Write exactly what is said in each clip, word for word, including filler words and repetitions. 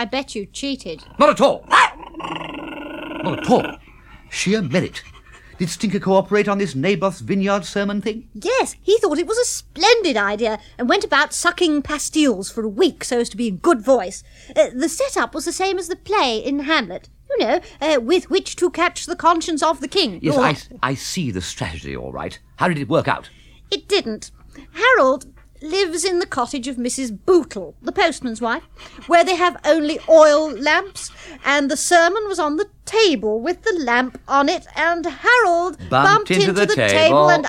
I bet you cheated. Not at all. Not at all. Sheer merit. Did Stinker cooperate on this Naboth's Vineyard sermon thing? Yes, he thought it was a splendid idea and went about sucking pastilles for a week so as to be in good voice. Uh, the setup was the same as the play in Hamlet. You know, uh, with which to catch the conscience of the king. Yes, Or- I, I see the strategy, all right. How did it work out? It didn't. Harold lives in the cottage of Missus Bootle, the postman's wife, where they have only oil lamps, and the sermon was on the table with the lamp on it, and Harold bumped, Bumped into into, the the, table. and...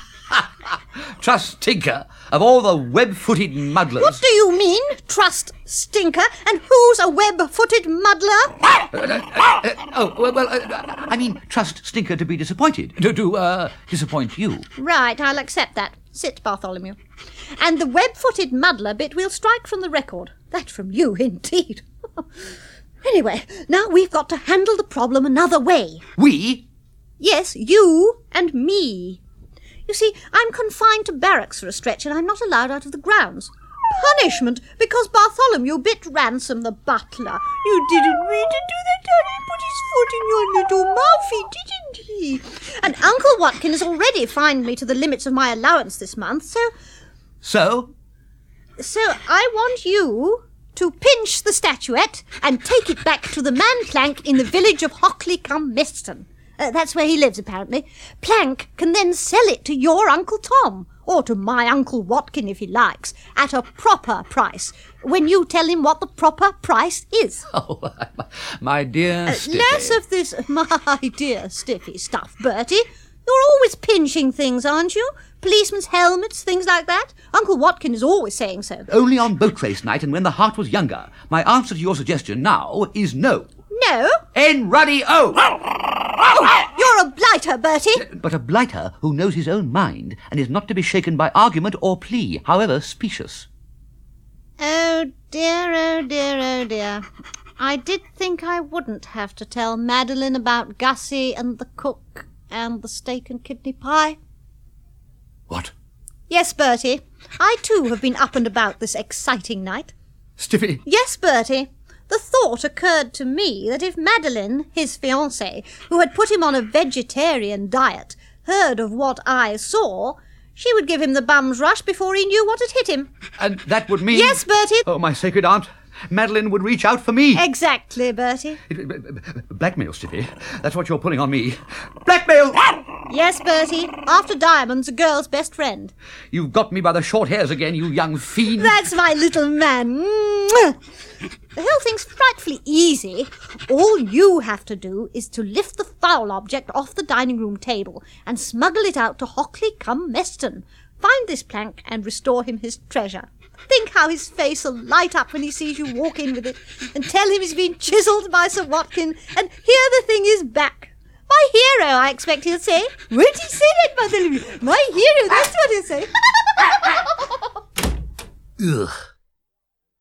Trust Stinker, of all the web-footed muddlers... What do you mean, trust Stinker? And who's a web-footed muddler? Uh, uh, uh, oh, well, well uh, I mean, trust Stinker to be disappointed. To, to uh, disappoint you. Right, I'll accept that. Sit, Bartholomew. And the web-footed muddler bit we'll strike from the record. That from you, indeed. Anyway, now we've got to handle the problem another way. We? Yes, you and me. You see, I'm confined to barracks for a stretch and I'm not allowed out of the grounds. Punishment, because Bartholomew bit Ransom the butler. You didn't mean to do that, Daddy. Put his foot in your little mouthy, didn't he? And Uncle Watkin has already fined me to the limits of my allowance this month, so... So? So I want you to pinch the statuette and take it back to the man Plank in the village of Hockley-cum-Meston. Uh, that's where he lives, apparently. Plank can then sell it to your Uncle Tom, or to my Uncle Watkin if he likes, at a proper price, when you tell him what the proper price is. Oh, my dear Uh, Stiffy. less of this, my dear Stiffy stuff, Bertie. You're always pinching things, aren't you? Policemen's helmets, things like that. Uncle Watkin is always saying so. Only on boat race night and when the heart was younger. My answer to your suggestion now is no. No? En ruddy O! Oh, you're a blighter, Bertie. But a blighter who knows his own mind and is not to be shaken by argument or plea, however specious. Oh dear, oh dear, oh dear. I did think I wouldn't have to tell Madeline about Gussie and the cook and the steak and kidney pie. What? Yes, Bertie. I too have been up and about this exciting night. Stiffy? Yes, Bertie. The thought occurred to me that if Madeline, his fiancée, who had put him on a vegetarian diet, heard of what I saw, she would give him the bum's rush before he knew what had hit him. And that would mean... Yes, Bertie. Oh, my sacred aunt. Madeline would reach out for me. Exactly, Bertie. Blackmail, Stiffy. That's what you're pulling on me. Blackmail! Yes, Bertie. After diamonds, a girl's best friend. You've got me by the short hairs again, you young fiend. That's my little man. Mwah! The whole thing's frightfully easy. All you have to do is to lift the foul object off the dining room table and smuggle it out to Hockley-cum-Meston. Find this Plank and restore him his treasure. Think how his face will light up when he sees you walk in with it, and tell him he's been chiselled by Sir Watkin, and here the thing is back. My hero, I expect he'll say. Won't he say that, Bartholomew? My hero, that's what he'll say. Ugh.